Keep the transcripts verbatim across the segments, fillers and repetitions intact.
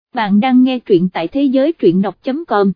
bạn đang nghe truyện tại thế giới truyện đọc chấm com.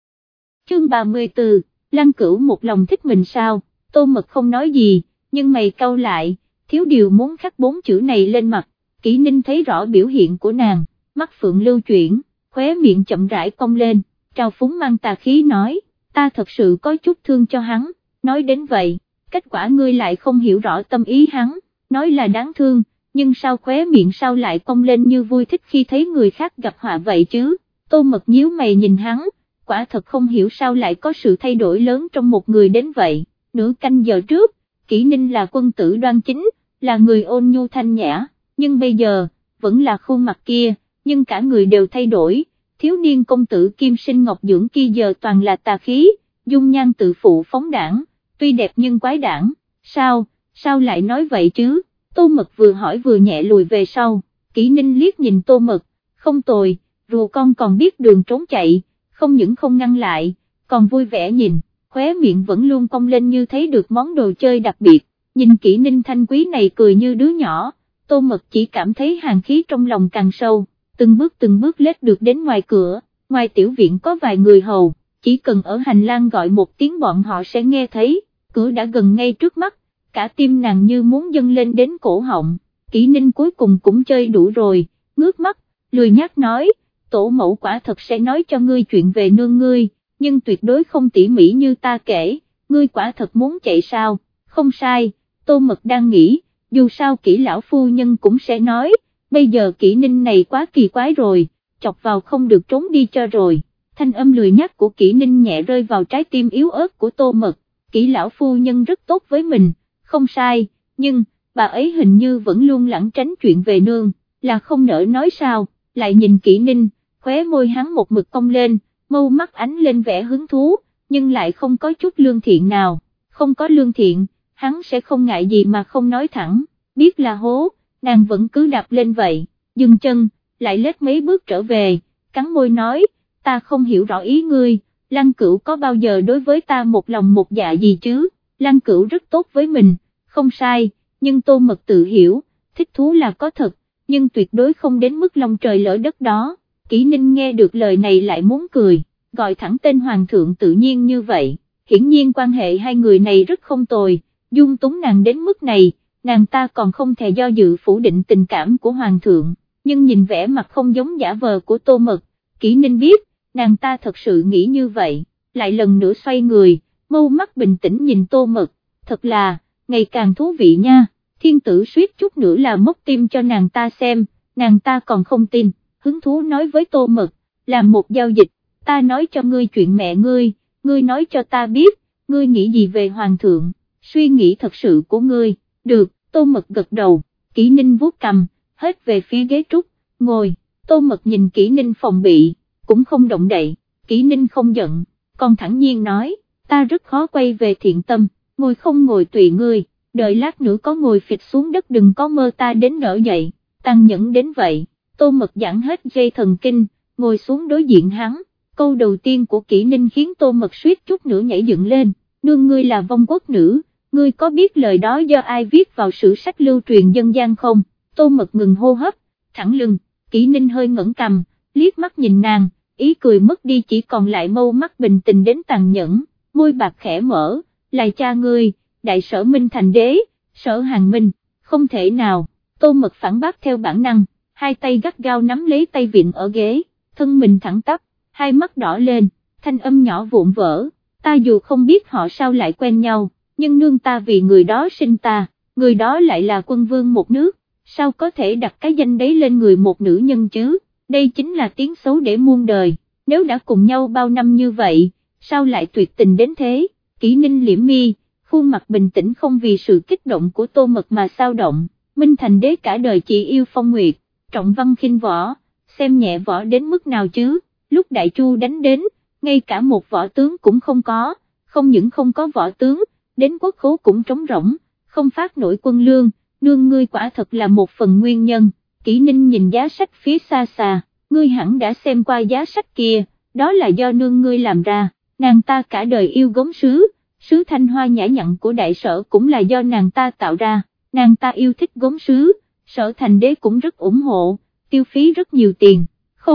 Chương ba mươi tư, Lăng Cửu một lòng thích mình sao? Tô Mật không nói gì, nhưng mày cau lại, thiếu điều muốn khắc bốn chữ này lên mặt. Kỷ Ninh thấy rõ biểu hiện của nàng, mắt phượng lưu chuyển, khóe miệng chậm rãi cong lên, trào phúng mang tà khí nói, ta thật sự có chút thương cho hắn. Nói đến vậy, kết quả ngươi lại không hiểu rõ tâm ý hắn, nói là đáng thương, nhưng sao khóe miệng sao lại cong lên như vui thích khi thấy người khác gặp họa vậy chứ? Tô Mật nhíu mày nhìn hắn, quả thật không hiểu sao lại có sự thay đổi lớn trong một người đến vậy. Nửa canh giờ trước, Kỷ Ninh là quân tử đoan chính, là người ôn nhu thanh nhã, nhưng bây giờ, vẫn là khuôn mặt kia, nhưng cả người đều thay đổi. Thiếu niên công tử kim sinh ngọc dưỡng kia giờ toàn là tà khí, dung nhan tự phụ phóng đảng, tuy đẹp nhưng quái đảng. Sao, sao lại nói vậy chứ? Tô Mật vừa hỏi vừa nhẹ lùi về sau. Kỷ Ninh liếc nhìn Tô Mật, không tồi, rùa con còn biết đường trốn chạy, không những không ngăn lại, còn vui vẻ nhìn, khóe miệng vẫn luôn cong lên như thấy được món đồ chơi đặc biệt. Nhìn Kỷ Ninh thanh quý này cười như đứa nhỏ, Tô Mật chỉ cảm thấy hàn khí trong lòng càng sâu, từng bước từng bước lết được đến ngoài cửa. Ngoài tiểu viện có vài người hầu, chỉ cần ở hành lang gọi một tiếng bọn họ sẽ nghe thấy, cửa đã gần ngay trước mắt, cả tim nàng như muốn dâng lên đến cổ họng. Kỷ Ninh cuối cùng cũng chơi đủ rồi, ngước mắt, lười nhác nói, tổ mẫu quả thật sẽ nói cho ngươi chuyện về nương ngươi, nhưng tuyệt đối không tỉ mỉ như ta kể, ngươi quả thật muốn chạy sao? Không sai, Tô Mật đang nghĩ, dù sao Kỷ lão phu nhân cũng sẽ nói, bây giờ Kỷ Ninh này quá kỳ quái rồi, chọc vào không được trốn đi cho rồi. Thanh âm lười nhác của Kỷ Ninh nhẹ rơi vào trái tim yếu ớt của Tô Mật. Kỷ lão phu nhân rất tốt với mình, không sai, nhưng, bà ấy hình như vẫn luôn lảng tránh chuyện về nương, là không nỡ nói sao? Lại nhìn Kỷ Ninh, khóe môi hắn một mực cong lên, mâu mắt ánh lên vẻ hứng thú, nhưng lại không có chút lương thiện nào. Không có lương thiện, hắn sẽ không ngại gì mà không nói thẳng, biết là hố, nàng vẫn cứ đạp lên vậy. Dừng chân, lại lết mấy bước trở về, cắn môi nói, ta không hiểu rõ ý ngươi, Lăng Cửu có bao giờ đối với ta một lòng một dạ gì chứ? Lăng Cửu rất tốt với mình, không sai, nhưng Tô Mật tự hiểu, thích thú là có thật, nhưng tuyệt đối không đến mức long trời lỡ đất đó. Kỷ Ninh nghe được lời này lại muốn cười, gọi thẳng tên hoàng thượng tự nhiên như vậy, hiển nhiên quan hệ hai người này rất không tồi. Dung túng nàng đến mức này, nàng ta còn không thể do dự phủ định tình cảm của hoàng thượng, nhưng nhìn vẻ mặt không giống giả vờ của Tô Mật, Kỷ Ninh biết, nàng ta thật sự nghĩ như vậy, lại lần nữa xoay người, mâu mắt bình tĩnh nhìn Tô Mật, thật là, ngày càng thú vị nha. Thiên tử suýt chút nữa là móc tim cho nàng ta xem, nàng ta còn không tin, hứng thú nói với Tô Mật, làm một giao dịch, ta nói cho ngươi chuyện mẹ ngươi, ngươi nói cho ta biết, ngươi nghĩ gì về hoàng thượng, suy nghĩ thật sự của ngươi. Được, Tô Mật gật đầu. Kỷ Ninh vuốt cằm, hết về phía ghế trúc, ngồi. Tô Mật nhìn Kỷ Ninh phòng bị, cũng không động đậy. Kỷ Ninh không giận, còn thẳng nhiên nói, ta rất khó quay về thiện tâm, ngồi không ngồi tùy ngươi, đợi lát nữa có ngồi phịch xuống đất đừng có mơ ta đến nở dậy, tàn nhẫn đến vậy. Tô Mật giãn hết dây thần kinh, ngồi xuống đối diện hắn. Câu đầu tiên của Kỷ Ninh khiến Tô Mật suýt chút nữa nhảy dựng lên, nương ngươi là vong quốc nữ, ngươi có biết lời đó do ai viết vào sử sách lưu truyền dân gian không? Tô Mật ngừng hô hấp, thẳng lưng. Kỷ Ninh hơi ngẩng cằm, liếc mắt nhìn nàng, ý cười mất đi chỉ còn lại mâu mắt bình tình đến tàn nhẫn, môi bạc khẽ mở, là cha ngươi, đại sở Minh thành đế, Sở Hàng Minh. Không thể nào. Tô Mật phản bác theo bản năng, hai tay gắt gao nắm lấy tay vịn ở ghế, thân mình thẳng tắp, hai mắt đỏ lên, thanh âm nhỏ vụn vỡ, ta dù không biết họ sao lại quen nhau, nhưng nương ta vì người đó sinh ta, người đó lại là quân vương một nước, sao có thể đặt cái danh đấy lên người một nữ nhân chứ? Đây chính là tiếng xấu để muôn đời, nếu đã cùng nhau bao năm như vậy, sao lại tuyệt tình đến thế? Kỷ Ninh liễm mi, khuôn mặt bình tĩnh không vì sự kích động của Tô Mật mà sao động. Minh thành đế cả đời chỉ yêu Phong Nguyệt, trọng văn khinh võ, xem nhẹ võ đến mức nào chứ? Lúc Đại Chu đánh đến, ngay cả một võ tướng cũng không có, không những không có võ tướng, đến quốc khố cũng trống rỗng, không phát nổi quân lương, nương ngươi quả thật là một phần nguyên nhân. Kỷ Ninh nhìn giá sách phía xa xa, ngươi hẳn đã xem qua giá sách kia, đó là do nương ngươi làm ra, nàng ta cả đời yêu gốm sứ, sứ thanh hoa nhã nhặn của đại sở cũng là do nàng ta tạo ra, nàng ta yêu thích gốm sứ, Sở Thành đế cũng rất ủng hộ, tiêu phí rất nhiều tiền, không,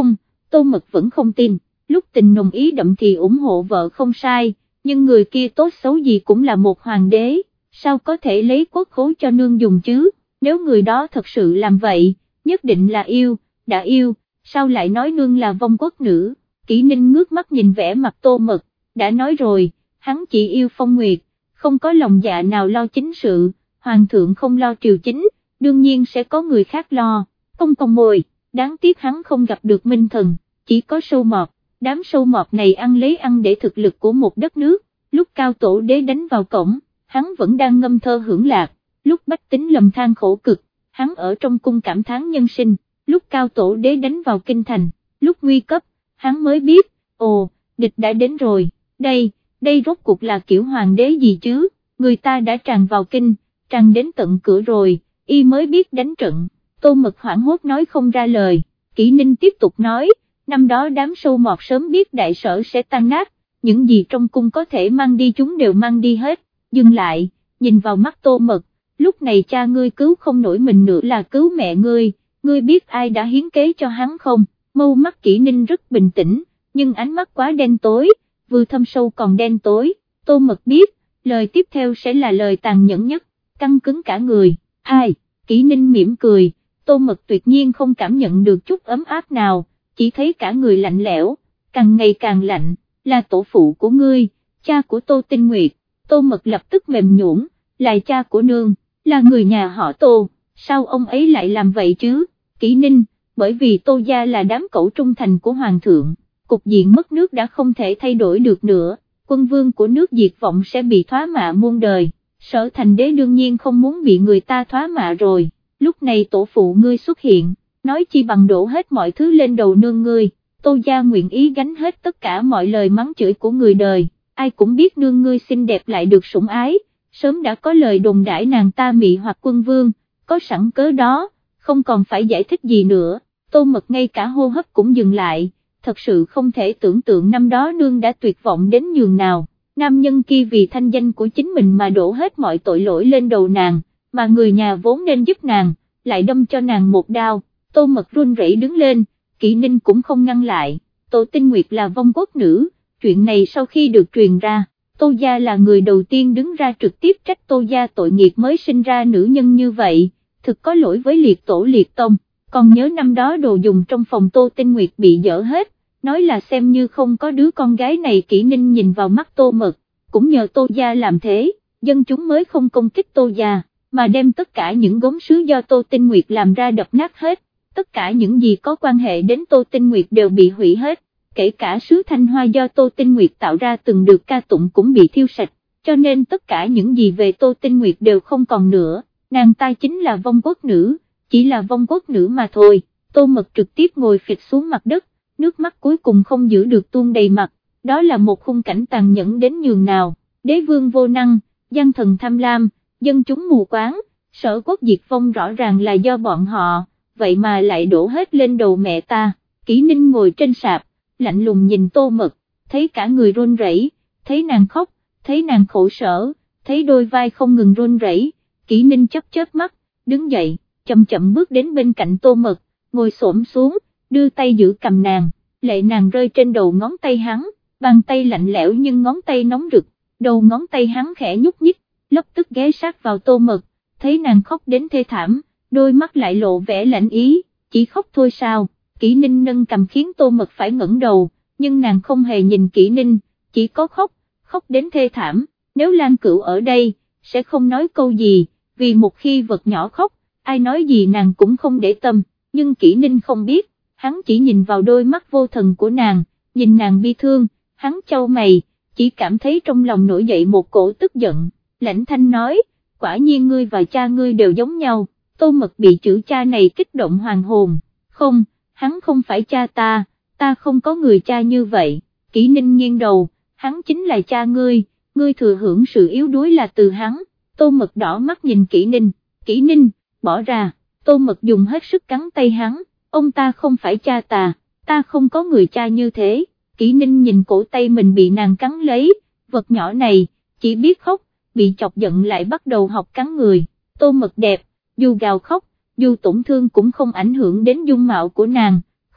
Tô Mật vẫn không tin, lúc tình nồng ý đậm thì ủng hộ vợ không sai, nhưng người kia tốt xấu gì cũng là một hoàng đế, sao có thể lấy quốc khố cho nương dùng chứ, nếu người đó thật sự làm vậy, nhất định là yêu, đã yêu, sao lại nói nương là vong quốc nữ. Kỷ Ninh ngước mắt nhìn vẻ mặt Tô Mật, đã nói rồi, hắn chỉ yêu Phong Nguyệt, không có lòng dạ nào lo chính sự, hoàng thượng không lo triều chính, đương nhiên sẽ có người khác lo, công công mồi, đáng tiếc hắn không gặp được Minh Thần, chỉ có sâu mọt, đám sâu mọt này ăn lấy ăn để thực lực của một đất nước, lúc Cao Tổ Đế đánh vào cổng, hắn vẫn đang ngâm thơ hưởng lạc, lúc bách tính lầm than khổ cực, hắn ở trong cung cảm thán nhân sinh, lúc Cao Tổ Đế đánh vào kinh thành, lúc nguy cấp, hắn mới biết, ồ, địch đã đến rồi, đây, đây rốt cuộc là kiểu hoàng đế gì chứ, người ta đã tràn vào kinh, tràn đến tận cửa rồi, y mới biết đánh trận. Tô Mật hoảng hốt nói không ra lời, Kỷ Ninh tiếp tục nói, năm đó đám sâu mọt sớm biết đại sở sẽ tan nát, những gì trong cung có thể mang đi chúng đều mang đi hết, dừng lại, nhìn vào mắt Tô Mật, lúc này cha ngươi cứu không nổi mình nữa là cứu mẹ ngươi, ngươi biết ai đã hiến kế cho hắn không, mâu mắt Kỷ Ninh rất bình tĩnh, nhưng ánh mắt quá đen tối, vừa thâm sâu còn đen tối, Tô Mật biết, lời tiếp theo sẽ là lời tàn nhẫn nhất, căng cứng cả người, ai, Kỷ Ninh mỉm cười. Tô Mật tuyệt nhiên không cảm nhận được chút ấm áp nào, chỉ thấy cả người lạnh lẽo, càng ngày càng lạnh, là tổ phụ của ngươi, cha của Tô Tinh Nguyệt. Tô Mật lập tức mềm nhũn, là cha của nương, là người nhà họ Tô, sao ông ấy lại làm vậy chứ? Kỷ Ninh, bởi vì Tô gia là đám cẩu trung thành của hoàng thượng, cục diện mất nước đã không thể thay đổi được nữa, quân vương của nước diệt vọng sẽ bị thoá mạ muôn đời, Sở Thành Đế đương nhiên không muốn bị người ta thoá mạ rồi. Lúc này tổ phụ ngươi xuất hiện, nói chi bằng đổ hết mọi thứ lên đầu nương ngươi, Tô gia nguyện ý gánh hết tất cả mọi lời mắng chửi của người đời, ai cũng biết nương ngươi xinh đẹp lại được sủng ái, sớm đã có lời đồn đãi nàng ta mị hoặc quân vương, có sẵn cớ đó, không còn phải giải thích gì nữa. Tô Mật ngay cả hô hấp cũng dừng lại, thật sự không thể tưởng tượng năm đó nương đã tuyệt vọng đến nhường nào, nam nhân kia vì thanh danh của chính mình mà đổ hết mọi tội lỗi lên đầu nàng, mà người nhà vốn nên giúp nàng, lại đâm cho nàng một đao. Tô Mật run rẩy đứng lên, Kỷ Ninh cũng không ngăn lại, Tô Tinh Nguyệt là vong quốc nữ, chuyện này sau khi được truyền ra, Tô gia là người đầu tiên đứng ra trực tiếp trách Tô gia tội nghiệp mới sinh ra nữ nhân như vậy, thực có lỗi với liệt tổ liệt tông, còn nhớ năm đó đồ dùng trong phòng Tô Tinh Nguyệt bị dỡ hết, nói là xem như không có đứa con gái này. Kỷ Ninh nhìn vào mắt Tô Mật, cũng nhờ Tô gia làm thế, dân chúng mới không công kích Tô gia, mà đem tất cả những gốm sứ do Tô Tinh Nguyệt làm ra đập nát hết, tất cả những gì có quan hệ đến Tô Tinh Nguyệt đều bị hủy hết, kể cả sứ thanh hoa do Tô Tinh Nguyệt tạo ra từng được ca tụng cũng bị thiêu sạch, cho nên tất cả những gì về Tô Tinh Nguyệt đều không còn nữa, nàng ta chính là vong quốc nữ, chỉ là vong quốc nữ mà thôi. Tô Mật trực tiếp ngồi phịch xuống mặt đất, nước mắt cuối cùng không giữ được tuôn đầy mặt, đó là một khung cảnh tàn nhẫn đến nhường nào, đế vương vô năng, gian thần tham lam, dân chúng mù quáng, Sở Quốc diệt vong rõ ràng là do bọn họ, vậy mà lại đổ hết lên đầu mẹ ta. Kỷ Ninh ngồi trên sạp, lạnh lùng nhìn Tô Mật, thấy cả người run rẩy, thấy nàng khóc, thấy nàng khổ sở, thấy đôi vai không ngừng run rẩy, Kỷ Ninh chớp chớp mắt, đứng dậy, chậm chậm bước đến bên cạnh Tô Mật, ngồi xổm xuống, đưa tay giữ cầm nàng, lệ nàng rơi trên đầu ngón tay hắn, bàn tay lạnh lẽo nhưng ngón tay nóng rực, đầu ngón tay hắn khẽ nhúc nhích, lập tức ghé sát vào Tô Mật, thấy nàng khóc đến thê thảm, đôi mắt lại lộ vẻ lạnh ý, chỉ khóc thôi sao? Kỷ Ninh nâng cầm khiến Tô Mật phải ngẩng đầu, nhưng nàng không hề nhìn Kỷ Ninh, chỉ có khóc, khóc đến thê thảm, nếu Lan Cửu ở đây, sẽ không nói câu gì, vì một khi vật nhỏ khóc, ai nói gì nàng cũng không để tâm, nhưng Kỷ Ninh không biết, hắn chỉ nhìn vào đôi mắt vô thần của nàng, nhìn nàng bi thương, hắn chau mày, chỉ cảm thấy trong lòng nổi dậy một cổ tức giận, lãnh thanh nói, quả nhiên ngươi và cha ngươi đều giống nhau. Tô Mật bị chữ cha này kích động hoàn hồn, không, hắn không phải cha ta, ta không có người cha như vậy. Kỷ Ninh nghiêng đầu, hắn chính là cha ngươi, ngươi thừa hưởng sự yếu đuối là từ hắn. Tô Mật đỏ mắt nhìn Kỷ Ninh, Kỷ Ninh, bỏ ra. Tô Mật dùng hết sức cắn tay hắn, ông ta không phải cha ta, ta không có người cha như thế. Kỷ Ninh nhìn cổ tay mình bị nàng cắn lấy, vật nhỏ này, chỉ biết khóc, bị chọc giận lại bắt đầu học cắn người. Tô Mật đẹp, dù gào khóc, dù tổn thương cũng không ảnh hưởng đến dung mạo của nàng,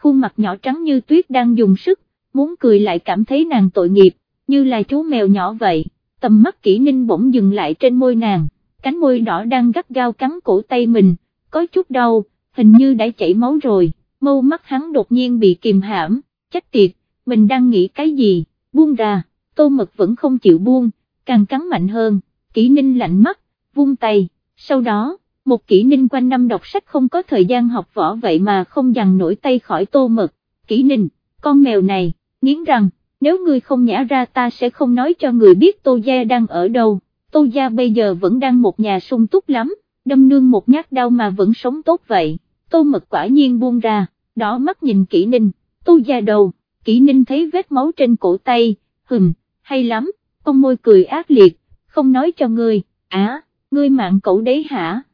khuôn mặt nhỏ trắng như tuyết đang dùng sức, muốn cười lại cảm thấy nàng tội nghiệp, như là chú mèo nhỏ vậy. Tầm mắt Kỷ Ninh bỗng dừng lại trên môi nàng, cánh môi đỏ đang gắt gao cắn cổ tay mình, có chút đau, hình như đã chảy máu rồi, mâu mắt hắn đột nhiên bị kìm hãm, chết tiệt, mình đang nghĩ cái gì, buông ra, Tô Mật vẫn không chịu buông, càng cắn mạnh hơn, Kỷ Ninh lạnh mắt, vung tay, sau đó, một Kỷ Ninh quanh năm đọc sách không có thời gian học võ vậy mà không dằn nổi tay khỏi Tô Mật. Kỷ Ninh, con mèo này, nghiến răng, nếu ngươi không nhả ra ta sẽ không nói cho người biết Tô gia đang ở đâu. Tô gia bây giờ vẫn đang một nhà sung túc lắm, đâm nương một nhát đau mà vẫn sống tốt vậy. Tô Mật quả nhiên buông ra, đỏ mắt nhìn Kỷ Ninh, Tô gia đầu, Kỷ Ninh thấy vết máu trên cổ tay, hừm, hay lắm, con môi cười ác liệt, không nói cho ngươi, á, ngươi mạng cẩu đấy hả?